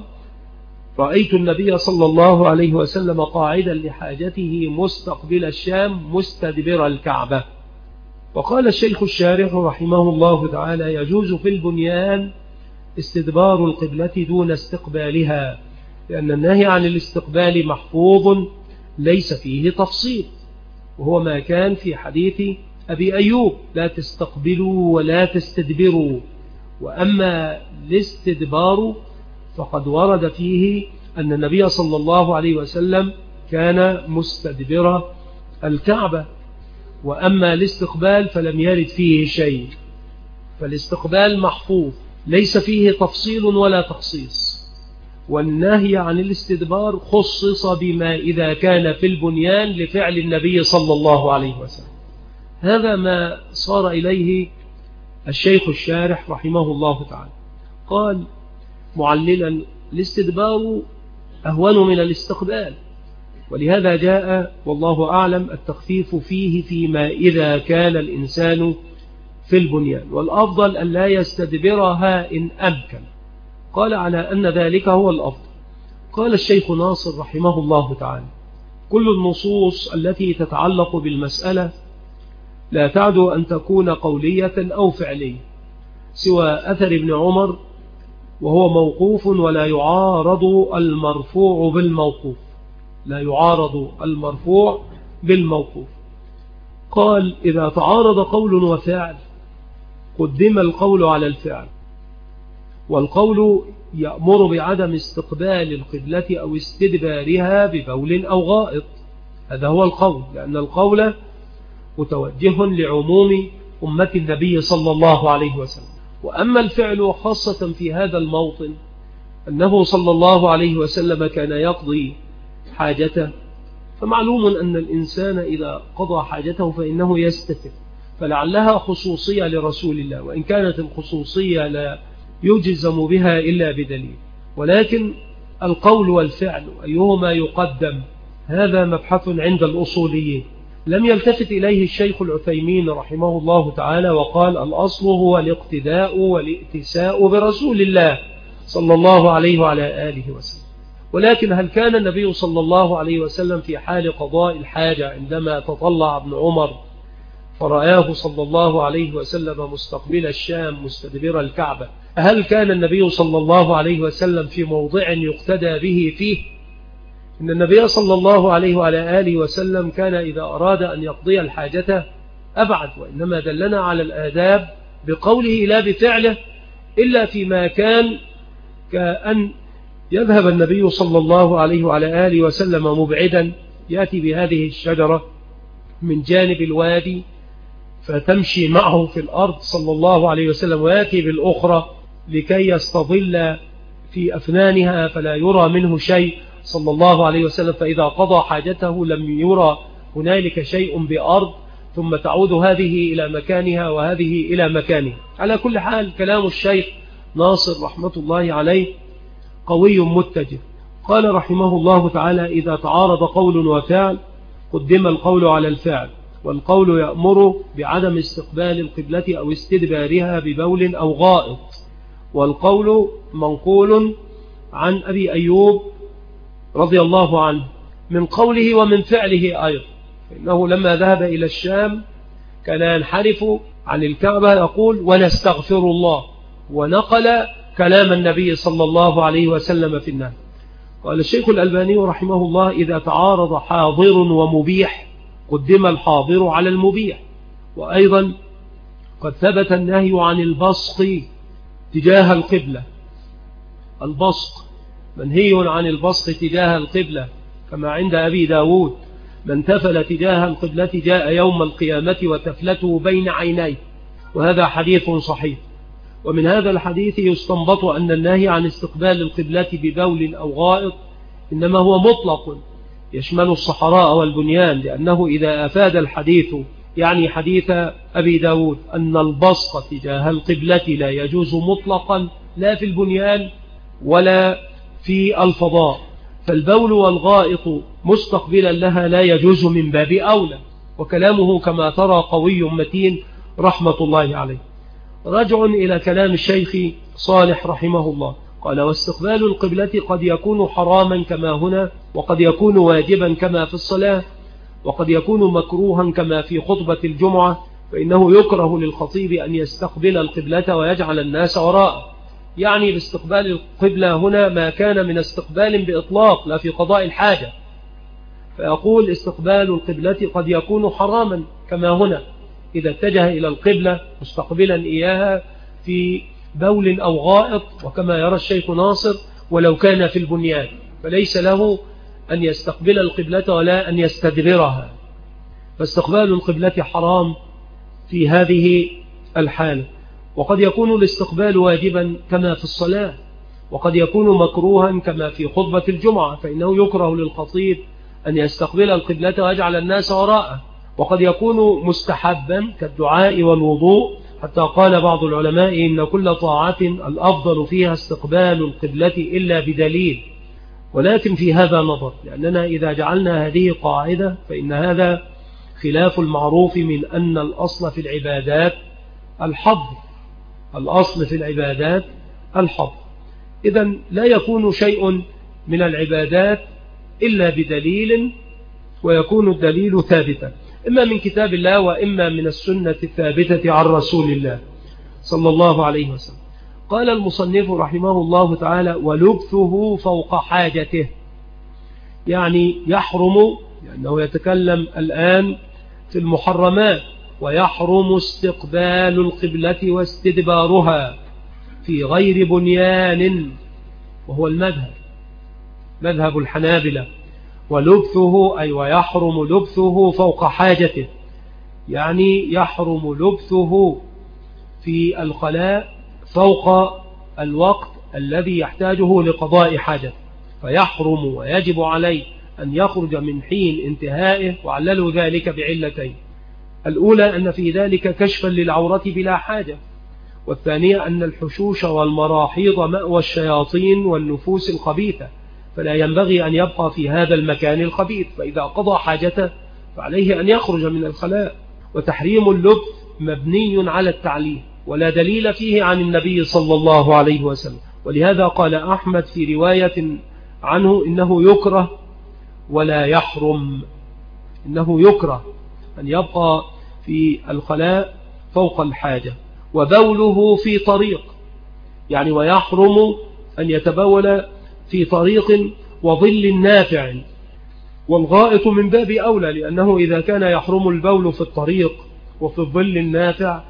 رأيت النبي صلى الله عليه وسلم قاعدا لحاجته مستقبل الشام مستدبر الكعبة. وقال الشيخ الشارح رحمه الله تعالى يجوز في البنيان استدبار القبلة دون استقبالها، لأن النهي عن الاستقبال محفوظ ليس فيه تفصيل، وهو ما كان في حديث أبي أيوب لا تستقبلوا ولا تستدبروا. وأما الاستدبار فقد ورد فيه أن النبي صلى الله عليه وسلم كان مستدبر الكعبة، وأما الاستقبال فلم يرد فيه شيء، فالاستقبال محفوظ ليس فيه تفصيل ولا تخصيص، والنهي عن الاستدبار خصص بما إذا كان في البنيان لفعل النبي صلى الله عليه وسلم. هذا ما صار إليه الشيخ الشارح رحمه الله تعالى. قال معللا الاستدبار أهون من الاستقبال، ولهذا جاء والله أعلم التخفيف فيه فيما إذا كان الإنسان في البنيان، والأفضل أن لا يستدبرها إن أمكن. قال على أن ذلك هو الأفضل. قال الشيخ ناصر رحمه الله تعالى كل النصوص التي تتعلق بالمسألة لا تعدو أن تكون قولية أو فعلية سوى أثر ابن عمر، وهو موقوف ولا يعارض المرفوع بالموقوف، لا يعارض المرفوع بالموقوف. قال إذا تعارض قول وفعل قدم القول على الفعل، والقول يأمر بعدم استقبال القبلة أو استدبارها ببول أو غائط، هذا هو القول، لأن القول متوجه لعموم أمة النبي صلى الله عليه وسلم. وأما الفعل خاصة في هذا الموطن أنه صلى الله عليه وسلم كان يقضي حاجته، فمعلوم أن الإنسان إذا قضى حاجته فإنه يستتر، فلعلها خصوصية لرسول الله، وإن كانت الخصوصية لا يجزم بها إلا بدليل. ولكن القول والفعل أيهما يقدم هذا مبحث عند الأصوليين، لم يلتفت إليه الشيخ العثيمين رحمه الله تعالى، وقال الأصل هو الاقتداء والائتساء برسول الله صلى الله عليه وعلى آله وسلم. ولكن هل كان النبي صلى الله عليه وسلم في حال قضاء الحاجة عندما تطلع ابن عمر فرآه صلى الله عليه وسلم مستقبل الشام مستدبر الكعبة، هل كان النبي صلى الله عليه وسلم في موضع يقتدى به فيه؟ إن النبي صلى الله عليه وعلى آله وسلم كان إذا أراد أن يقضي الحاجة أبعد، وإنما دلنا على الآداب بقوله لا بفعله إلا فيما كان كأن يذهب النبي صلى الله عليه وعلى آله وسلم مبعدا، يأتي بهذه الشجرة من جانب الوادي فتمشي معه في الأرض صلى الله عليه وسلم، ويأتي بالأخرى لكي يستظل في أفنانها فلا يرى منه شيء صلى الله عليه وسلم، فإذا قضى حاجته لم يرى هنالك شيء بأرض، ثم تعود هذه إلى مكانها وهذه إلى مكانها. على كل حال كلام الشيخ ناصر رحمة الله عليه قوي متجه. قال رحمه الله تعالى: إذا تعارض قول وفعل قدم القول على الفعل، والقول يأمر بعدم استقبال القبلة أو استدبارها ببول أو غائط. والقول منقول عن أبي أيوب رضي الله عنه من قوله ومن فعله أيضا، فإنه لما ذهب إلى الشام كان ينحرف عن الكعبة يقول: ونستغفر الله، ونقل كلام النبي صلى الله عليه وسلم في النهي. قال الشيخ الألباني رحمه الله: إذا تعارض حاضر ومبيح قدم الحاضر على المبيح. وأيضا قد ثبت النهي عن البصق تجاه القبلة. البصق منهي عن البصق تجاه القبلة، كما عند أبي داود: من تفل تجاه القبلة جاء يوم القيامة وتفلته بين عينيه. وهذا حديث صحيح. ومن هذا الحديث يستنبط أن النهي عن استقبال القبلة ببول أو غائط إنما هو مطلق يشمل الصحراء والبنيان، لأنه إذا أفاد الحديث يعني حديث أبي داود أن البصق تجاه القبلة لا يجوز مطلقا لا في البنيان ولا في الفضاء، فالبول والغائط مستقبلا لها لا يجوز من باب أولى. وكلامه كما ترى قوي متين رحمة الله عليه. رجع إلى كلام الشيخ صالح رحمه الله، قال: واستقبال القبلة قد يكون حراما كما هنا، وقد يكون واجبا كما في الصلاة، وقد يكون مكروها كما في خطبة الجمعة، فإنه يكره للخطيب أن يستقبل القبلة ويجعل الناس وراءه. يعني باستقبال القبلة هنا ما كان من استقبال بإطلاق لا في قضاء الحاجة، فيقول: استقبال القبلة قد يكون حراما كما هنا إذا اتجه إلى القبلة مستقبلا إياها في بول أو غائط، وكما يرى الشيخ ناصر ولو كان في البنيان، فليس له أن يستقبل القبلة ولا أن يستدبرها، فاستقبال القبلة حرام في هذه الحالة. وقد يكون الاستقبال واجبا كما في الصلاة، وقد يكون مكروها كما في خطبة الجمعة، فإنه يكره للخطيب أن يستقبل القبلة ويجعل الناس وراءه. وقد يكون مستحبا كالدعاء والوضوء، حتى قال بعض العلماء إن كل طاعة الأفضل فيها استقبال القبلة إلا بدليل. ولكن في هذا نظر، لأننا إذا جعلنا هذه قاعدة فإن هذا خلاف المعروف من أن الأصل في العبادات الحظر. الأصل في العبادات الحظر. إذن لا يكون شيء من العبادات إلا بدليل، ويكون الدليل ثابتا إما من كتاب الله وإما من السنة الثابتة عن رسول الله صلى الله عليه وسلم. قال المصنف رحمه الله تعالى: ولبثه فوق حاجته، يعني يحرم، لأنه يتكلم الآن في المحرمات، ويحرم استقبال القبلة واستدبارها في غير بنيان، وهو مذهب الحنابلة. ولبثه أي ويحرم لبثه فوق حاجته، يعني يحرم لبثه في الخلاء فوق الوقت الذي يحتاجه لقضاء حاجة، فيحرم ويجب عليه أن يخرج من حين انتهائه. وعللوا ذلك بعلتين: الأولى أن في ذلك كشفا للعورة بلا حاجة، والثانية أن الحشوش والمراحيض مأوى الشياطين والنفوس الخبيثة، فلا ينبغي أن يبقى في هذا المكان الخبيث، فإذا قضى حاجته فعليه أن يخرج من الخلاء. وتحريم اللبث مبني على التعليل، ولا دليل فيه عن النبي صلى الله عليه وسلم. ولهذا قال أحمد في رواية عنه: إنه يكره ولا يحرم. إنه يكره أن يبقى في الخلاء فوق الحاجة. وبوله في طريق، يعني ويحرم أن يتبول في طريق وظل نافع. والغائط من باب أولى، لأنه إذا كان يحرم البول في الطريق وفي الظل النافع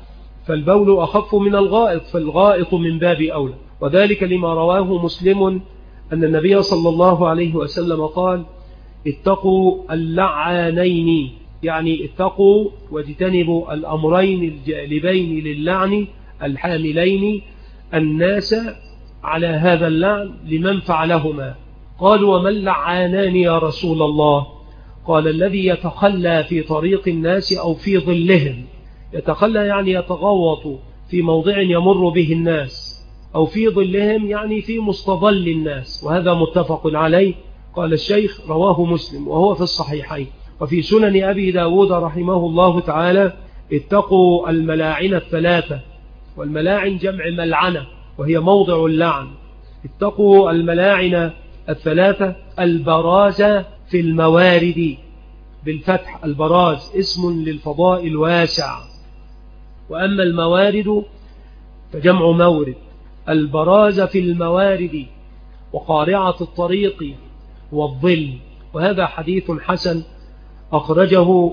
فالبول أخف من الغائط، فالغائط من باب أولى. وذلك لما رواه مسلم أن النبي صلى الله عليه وسلم قال: اتقوا اللعانين، يعني اتقوا واجتنبوا الأمرين الجالبين للعن الحاملين الناس على هذا اللعن لمن فعلهما. قالوا: وما اللعانان يا رسول الله؟ قال: الذي يتخلى في طريق الناس أو في ظلهم. يتخلى يعني يتغوط في موضع يمر به الناس، أو في ظلهم يعني في مستظل الناس، وهذا متفق عليه. قال الشيخ: رواه مسلم وهو في الصحيحين. وفي سنن أبي داود رحمه الله تعالى: اتقوا الملاعن الثلاثة. والملاعن جمع ملعنة وهي موضع اللعن. اتقوا الملاعن الثلاثة. البراز في الموارد بالفتح، البراز اسم للفضاء الواسع، وأما الموارد فجمع مورد. البراز في الموارد وقارعة الطريق والظل. وهذا حديث حسن أخرجه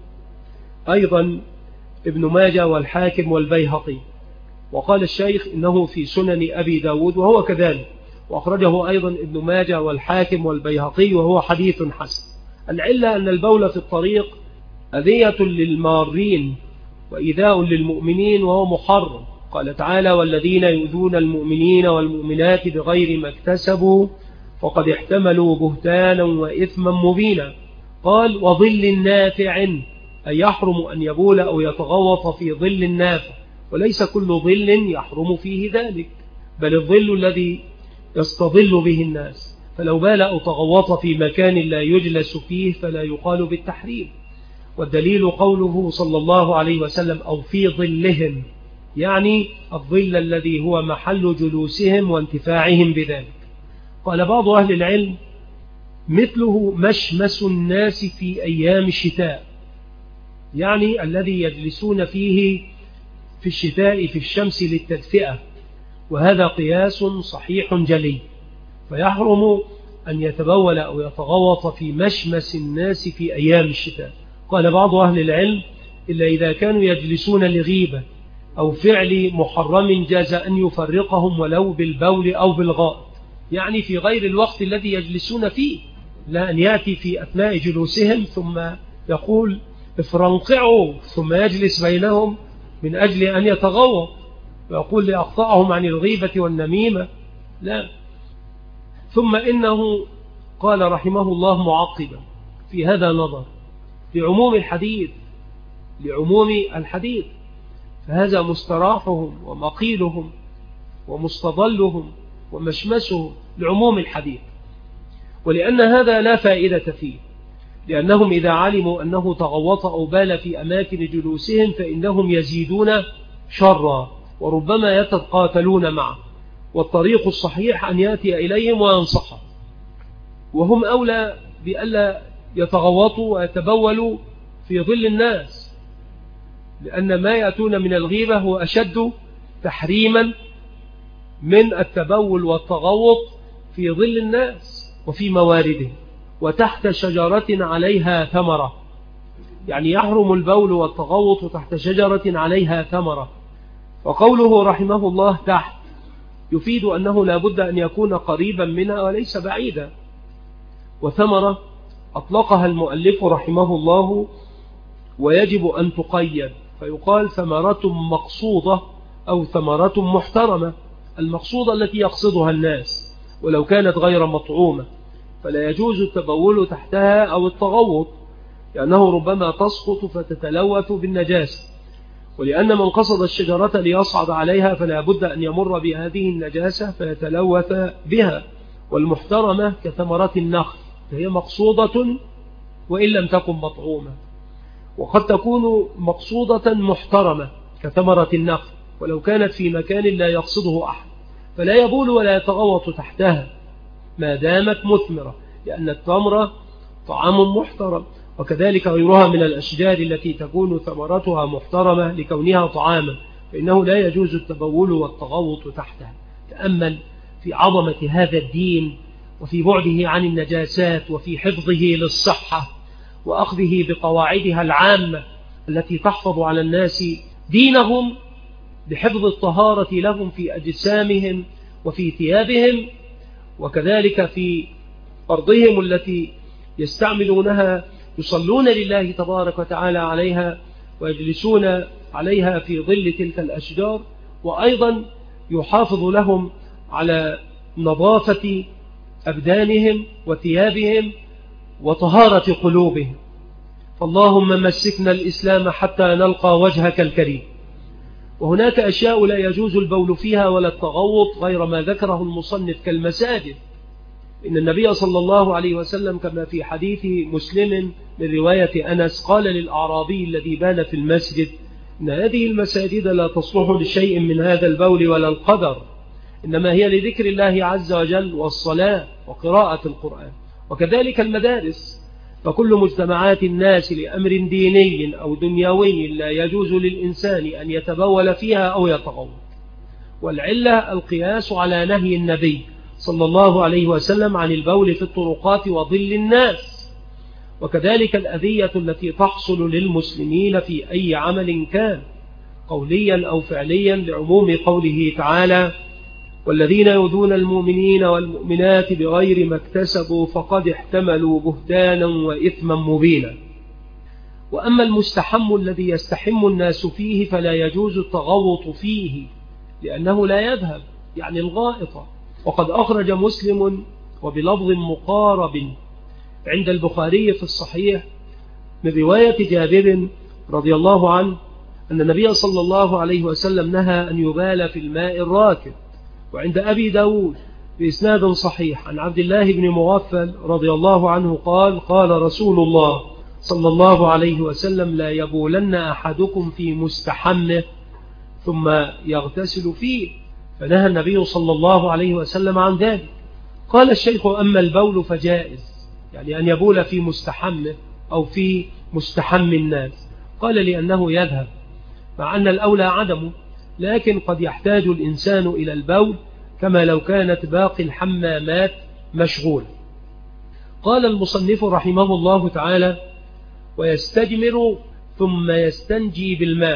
أيضا ابن ماجه والحاكم والبيهقي. وقال الشيخ إنه في سنن أبي داود وهو كذلك، وأخرجه أيضا ابن ماجه والحاكم والبيهقي وهو حديث حسن. العلة أن البول في الطريق أذية للمارين وإيذاء للمؤمنين وهو محرم. قال تعالى: والذين يؤذون المؤمنين والمؤمنات بغير ما اكتسبوا فقد احتملوا بهتانا وإثما مبينا. قال: وظل نافع، أي يحرم أن يبول أو يتغوط في ظل نافع، وليس كل ظل يحرم فيه ذلك، بل الظل الذي يستظل به الناس. فلو بال أو تغوط في مكان لا يجلس فيه فلا يقال بالتحريم. والدليل قوله صلى الله عليه وسلم: أو في ظلهم، يعني الظل الذي هو محل جلوسهم وانتفاعهم بذلك. قال بعض أهل العلم: مثله مشمس الناس في أيام الشتاء، يعني الذي يجلسون فيه في الشتاء في الشمس للتدفئة، وهذا قياس صحيح جلي، فيحرم أن يتبول أو يتغوط في مشمس الناس في أيام الشتاء. قال بعض أهل العلم: إلا إذا كانوا يجلسون لغيبة أو فعل محرم جاز أن يفرقهم ولو بالبول أو بالغائط، يعني في غير الوقت الذي يجلسون فيه، لا أن يأتي في أثناء جلوسهم ثم يقول افرنقعوا ثم يجلس بينهم من أجل أن يتغوط ويقول لأقطعهم عن الغيبة والنميمة، لا. ثم إنه قال رحمه الله معقبا في هذا نظر لعموم الحديث، فهذا مستراحهم ومقيلهم ومستظلهم ومشمسهم لعموم الحديث، ولأن هذا لا فائدة فيه، لأنهم إذا علموا أنه تغوط أو بال في أماكن جلوسهم فإنهم يزيدون شرا وربما يتقاتلون معه. والطريق الصحيح أن يأتي إليهم وينصحهم، وهم أولى بألا يتغوطوا ويتبولوا في ظل الناس، لأن ما يأتون من الغيبة هو أشد تحريما من التبول والتغوط في ظل الناس وفي موارده وتحت شجرة عليها ثمرة، يعني يحرم البول والتغوط تحت شجرة عليها ثمرة. وقوله رحمه الله تحت يفيد أنه لا بد أن يكون قريبا منها وليس بعيدا. وثمرة أطلقها المؤلف رحمه الله ويجب أن تقيد، فيقال ثمرة مقصودة أو ثمرة محترمة. المقصودة التي يقصدها الناس، ولو كانت غير مطعومة فلا يجوز التبول تحتها أو التغوط، لأنه ربما تسقط فتتلوث بالنجاسة، ولأن من قصد الشجرة ليصعد عليها فلا بد أن يمر بهذه النجاسة فيتلوث بها. والمحترمة كثمرة النخل فهي مقصودة وإن لم تكن مطعومة، وقد تكون مقصودة محترمة كثمرة النخل ولو كانت في مكان لا يقصده أحد، فلا يبول ولا يتغوط تحتها ما دامت مثمرة، لأن التمرة طعام محترم، وكذلك غيرها من الأشجار التي تكون ثمرتها محترمة لكونها طعاما، فإنه لا يجوز التبول والتغوط تحتها. تأمل في عظمة هذا الدين وفي بعده عن النجاسات وفي حفظه للصحة وأخذه بقواعدها العامة التي تحفظ على الناس دينهم بحفظ الطهارة لهم في أجسامهم وفي ثيابهم، وكذلك في أرضهم التي يستعملونها، يصلون لله تبارك وتعالى عليها ويجلسون عليها في ظل تلك الأشجار، وأيضا يحافظ لهم على نظافة أبدانهم وثيابهم وطهارة قلوبهم. فاللهم مسكنا الإسلام حتى نلقى وجهك الكريم. وهناك أشياء لا يجوز البول فيها ولا التغوط غير ما ذكره المصنف كالمساجد. إن النبي صلى الله عليه وسلم كما في حديث مسلم من رواية أنس قال للأعرابي الذي بال في المسجد إن هذه المساجد لا تصلح لشيء من هذا البول ولا القدر، إنما هي لذكر الله عز وجل والصلاة وقراءة القرآن. وكذلك المدارس، فكل مجتمعات الناس لأمر ديني أو دنيوي لا يجوز للإنسان أن يتبول فيها أو يتغوط. والعلة القياس على نهي النبي صلى الله عليه وسلم عن البول في الطرقات وظل الناس، وكذلك الأذية التي تحصل للمسلمين في أي عمل كان قوليا أو فعليا، لعموم قوله تعالى والذين يؤذون المؤمنين والمؤمنات بغير ما اكتسبوا فقد احتملوا بهتانا وإثما مبينا. وأما المستحم الذي يستحم الناس فيه فلا يجوز التغوط فيه لأنه لا يذهب، يعني الغائطة. وقد أخرج مسلم وبلفظ مقارب عند البخاري في الصحيح من رواية جابر رضي الله عنه أن النبي صلى الله عليه وسلم نهى أن يبال في الماء الراكد. وعند أبي داود بإسناد صحيح عن عبد الله بن مغفل رضي الله عنه قال قال رسول الله صلى الله عليه وسلم لا يبولن أحدكم في مستحمه ثم يغتسل فيه، فنهى النبي صلى الله عليه وسلم عن ذلك. قال الشيخ أما البول فجائز، يعني أن يبول في مستحمه أو في مستحم الناس. قال لأنه يذهب، مع أن الأولى عدمه، لكن قد يحتاج الإنسان إلى البول كما لو كانت باقي الحمامات مشغولة. قال المصنف رحمه الله تعالى ويستجمر ثم يستنجي بالماء.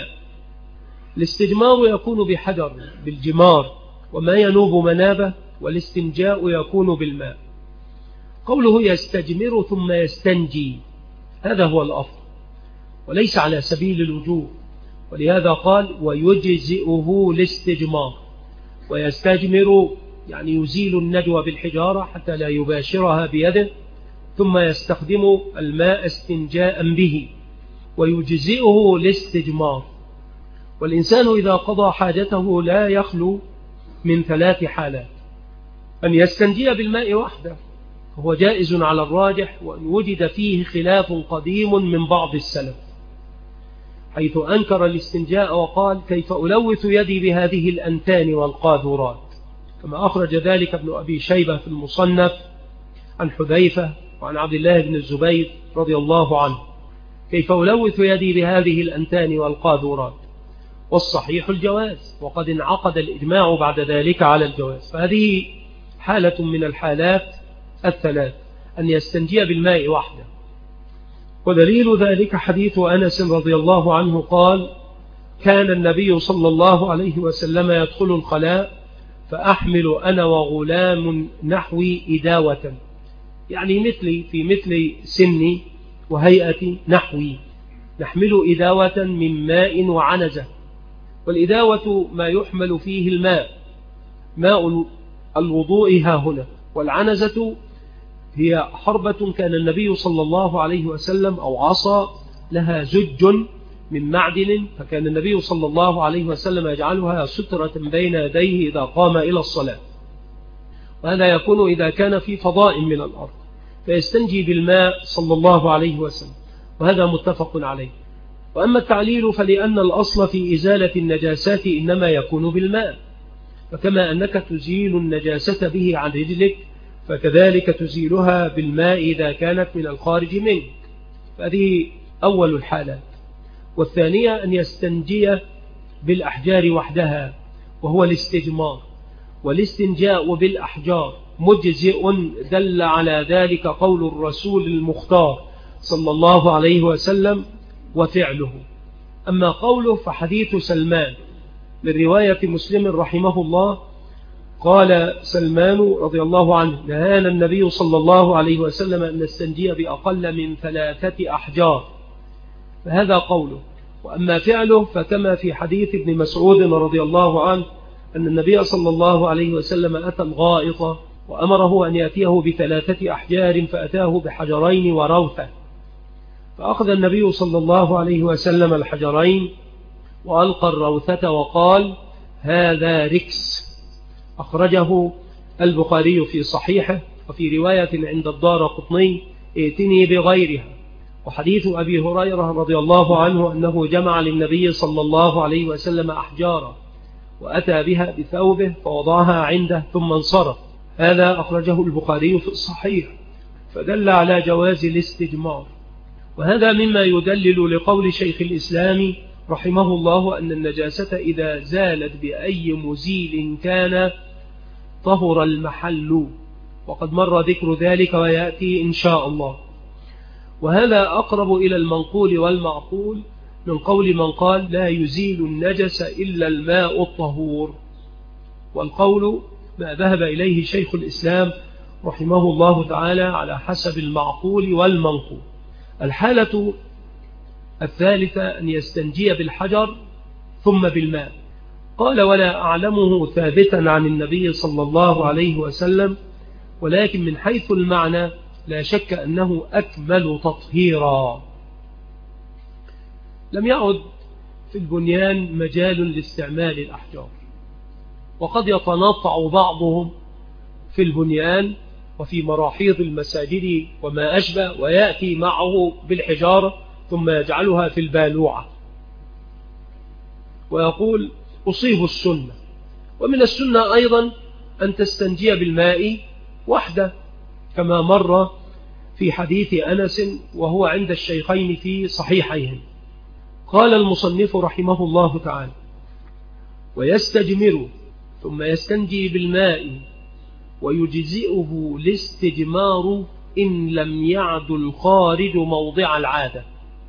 الاستجمار يكون بحجر بالجمار وما ينوب منابه، والاستنجاء يكون بالماء. قوله يستجمر ثم يستنجي هذا هو الأفضل وليس على سبيل الوجوب، ولهذا قال ويجزئه الاستجمار. ويستجمر يعني يزيل النجوى بالحجارة حتى لا يباشرها بيده، ثم يستخدم الماء استنجاء به، ويجزئه الاستجمار. والإنسان إذا قضى حاجته لا يخلو من 3 حالات: أن يستنجي بالماء وحده هو جائز على الراجح، وأن وجد فيه خلاف قديم من بعض السلف حيث أنكر الاستنجاء وقال كيف ألوث يدي بهذه الأنتان والقاذورات، كما أخرج ذلك ابن أبي شيبة في المصنف عن حذيفة وعن عبد الله بن الزبير رضي الله عنه كيف ألوث يدي بهذه الأنتان والقاذورات. والصحيح الجواز، وقد انعقد الإجماع بعد ذلك على الجواز. فهذه حالة من الحالات 3 أن يستنجي بالماء وحده. ودليل ذلك حديث أنس رضي الله عنه قال كان النبي صلى الله عليه وسلم يدخل الخلاء فأحمل أنا وغلام نحوي إداوة، يعني مثلي في مثل سني وهيئتي نحوي، نحمل إداوة من ماء وعنزة. والإداوة ما يحمل فيه الماء، ماء الوضوء ها هنا. والعنزة هي حربة كان النبي صلى الله عليه وسلم أو عصا لها زج من معدن، فكان النبي صلى الله عليه وسلم يجعلها سترة بين يديه إذا قام إلى الصلاة، وهذا يكون إذا كان في فضاء من الأرض، فيستنجي بالماء صلى الله عليه وسلم، وهذا متفق عليه. وأما التعليل فلأن الأصل في إزالة النجاسات إنما يكون بالماء، فكما أنك تزيل النجاسة به عن رجلك فكذلك تزيلها بالماء إذا كانت من الخارج منك. فهذه أول الحالات. والثانية أن يستنجي بالأحجار وحدها وهو الاستجمار. والاستنجاء بالأحجار مجزئ دل على ذلك قول الرسول المختار صلى الله عليه وسلم وفعله. أما قوله فحديث سلمان من رواية مسلم رحمه الله قال سلمان رضي الله عنه: نهانا النبي صلى الله عليه وسلم أن نستنجي بأقل من 3 أحجار. فهذا قوله. وأما فعله فكما في حديث ابن مسعود رضي الله عنه أن النبي صلى الله عليه وسلم أتى الغائط وأمره أن يأتيه ب3 أحجار فأتاه بحجرين وروثة، فأخذ النبي صلى الله عليه وسلم الحجرين وألقى الروثة وقال: هذا ركس. أخرجه البخاري في صحيحه. وفي رواية عند الدارقطني: ائتني بغيرها. وحديث أبي هريرة رضي الله عنه أنه جمع للنبي صلى الله عليه وسلم أحجارا وأتى بها بثوبه فوضعها عنده ثم انصرف. هذا أخرجه البخاري في الصحيح، فدل على جواز الاستجمار. وهذا مما يدلل لقول شيخ الإسلام رحمه الله أن النجاسة إذا زالت بأي مزيل كان طهر المحل، وقد مر ذكر ذلك ويأتي إن شاء الله. وهذا أقرب إلى المنقول والمعقول من قول من قال: لا يزيل النجس إلا الماء الطهور. والقول ما ذهب إليه شيخ الإسلام رحمه الله تعالى على حسب المعقول والمنقول. الحالة الثالثة أن يستنجي بالحجر ثم بالماء. قال: ولا أعلمه ثابتا عن النبي صلى الله عليه وسلم، ولكن من حيث المعنى لا شك أنه أكمل تطهيرا. لم يعد في البنيان مجال لاستعمال الأحجار، وقد يتنطع بعضهم في البنيان وفي مراحيض المساجد وما أشبه ويأتي معه بالحجارة ثم يجعلها في البالوعة ويقول: أصيب السنة. ومن السنة أيضا أن تستنجي بالماء وحده كما مر في حديث أنس وهو عند الشيخين في صحيحيهم. قال المصنف رحمه الله تعالى: ويستجمر ثم يستنجي بالماء ويجزئه الاستجمار إن لم يعد الخارج موضع العادة.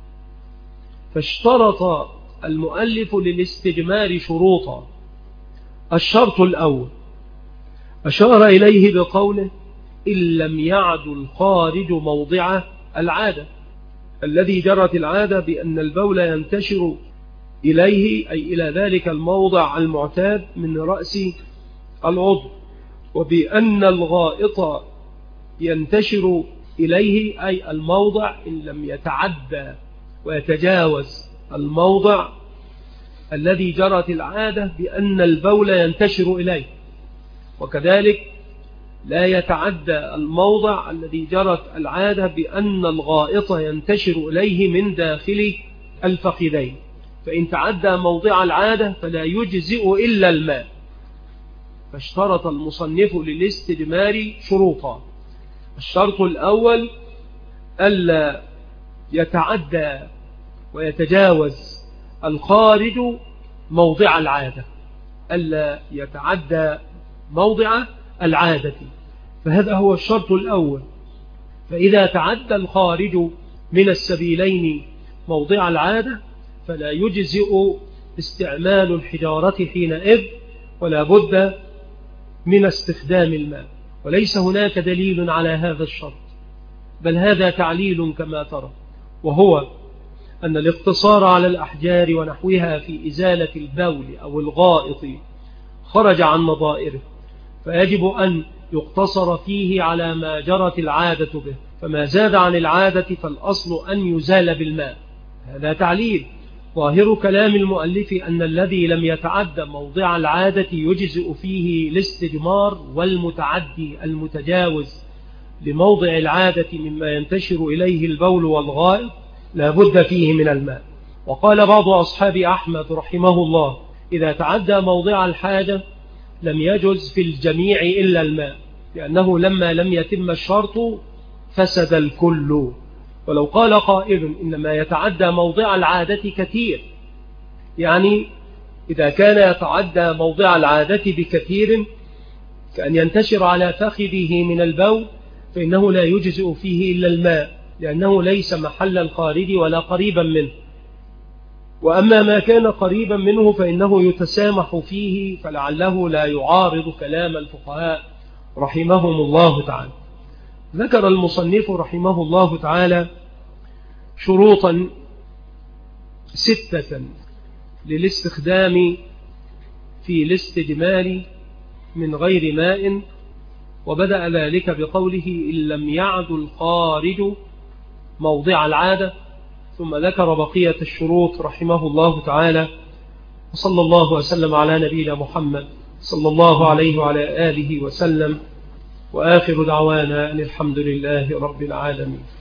فاشترط المؤلف للاستجمار شروطا. الشرط الأول أشار إليه بقوله: إن لم يعد الخارج موضع العادة، الذي جرت العادة بأن البول ينتشر إليه، أي إلى ذلك الموضع المعتاد من رأس العضو، وبأن الغائط ينتشر إليه أي الموضع إن لم يتعدى ويتجاوز الموضع الذي جرت العادة بأن البول ينتشر إليه، وكذلك لا يتعدى الموضع الذي جرت العادة بأن الغائط ينتشر إليه من داخل الفخذين. فإن تعدى موضع العادة فلا يجزئ إلا الماء. فاشترط المصنف للاستجمار شروطا. الشرط الأول ألا يتعدى ويتجاوز الخارج موضع العادة، ألا يتعدى موضع العادة، فهذا هو الشرط الأول. فإذا تعدى الخارج من السبيلين موضع العادة فلا يجزئ استعمال الحجارة حينئذ، ولا بد من استخدام الماء. وليس هناك دليل على هذا الشرط، بل هذا تعليل كما ترى، وهو أن الاقتصار على الأحجار ونحوها في إزالة البول أو الغائط خرج عن نظائره، فيجب أن يقتصر فيه على ما جرت العادة به، فما زاد عن العادة فالأصل أن يزال بالماء. هذا تعليل. ظاهر كلام المؤلف أن الذي لم يتعد موضع العادة يجزئ فيه الاستجمار، والمتعدي المتجاوز لموضع العادة مما ينتشر إليه البول والغائط لا بد فيه من الماء. وقال بعض أصحاب أحمد رحمه الله: إذا تعدى موضع الحاجة لم يجز في الجميع إلا الماء، لأنه لما لم يتم الشرط فسد الكل. ولو قال قائل إنما يتعدى موضع العادة كثير، يعني إذا كان يتعدى موضع العادة بكثير كأن ينتشر على فخذه من البول، فإنه لا يجزئ فيه إلا الماء، لأنه ليس محل الخارج ولا قريبا منه. وأما ما كان قريبا منه فإنه يتسامح فيه، فلعله لا يعارض كلام الفقهاء رحمهم الله تعالى. ذكر المصنف رحمه الله تعالى شروطا 6 للاستخدام في الاستجمال من غير ماء، وبدأ ذلك بقوله إن لم يعد الخارج موضع العادة، ثم ذكر بقية الشروط رحمه الله تعالى. وصلى الله وسلم على نبينا محمد صلى الله عليه وعلى آله وسلم، وآخر دعوانا أن الحمد لله رب العالمين.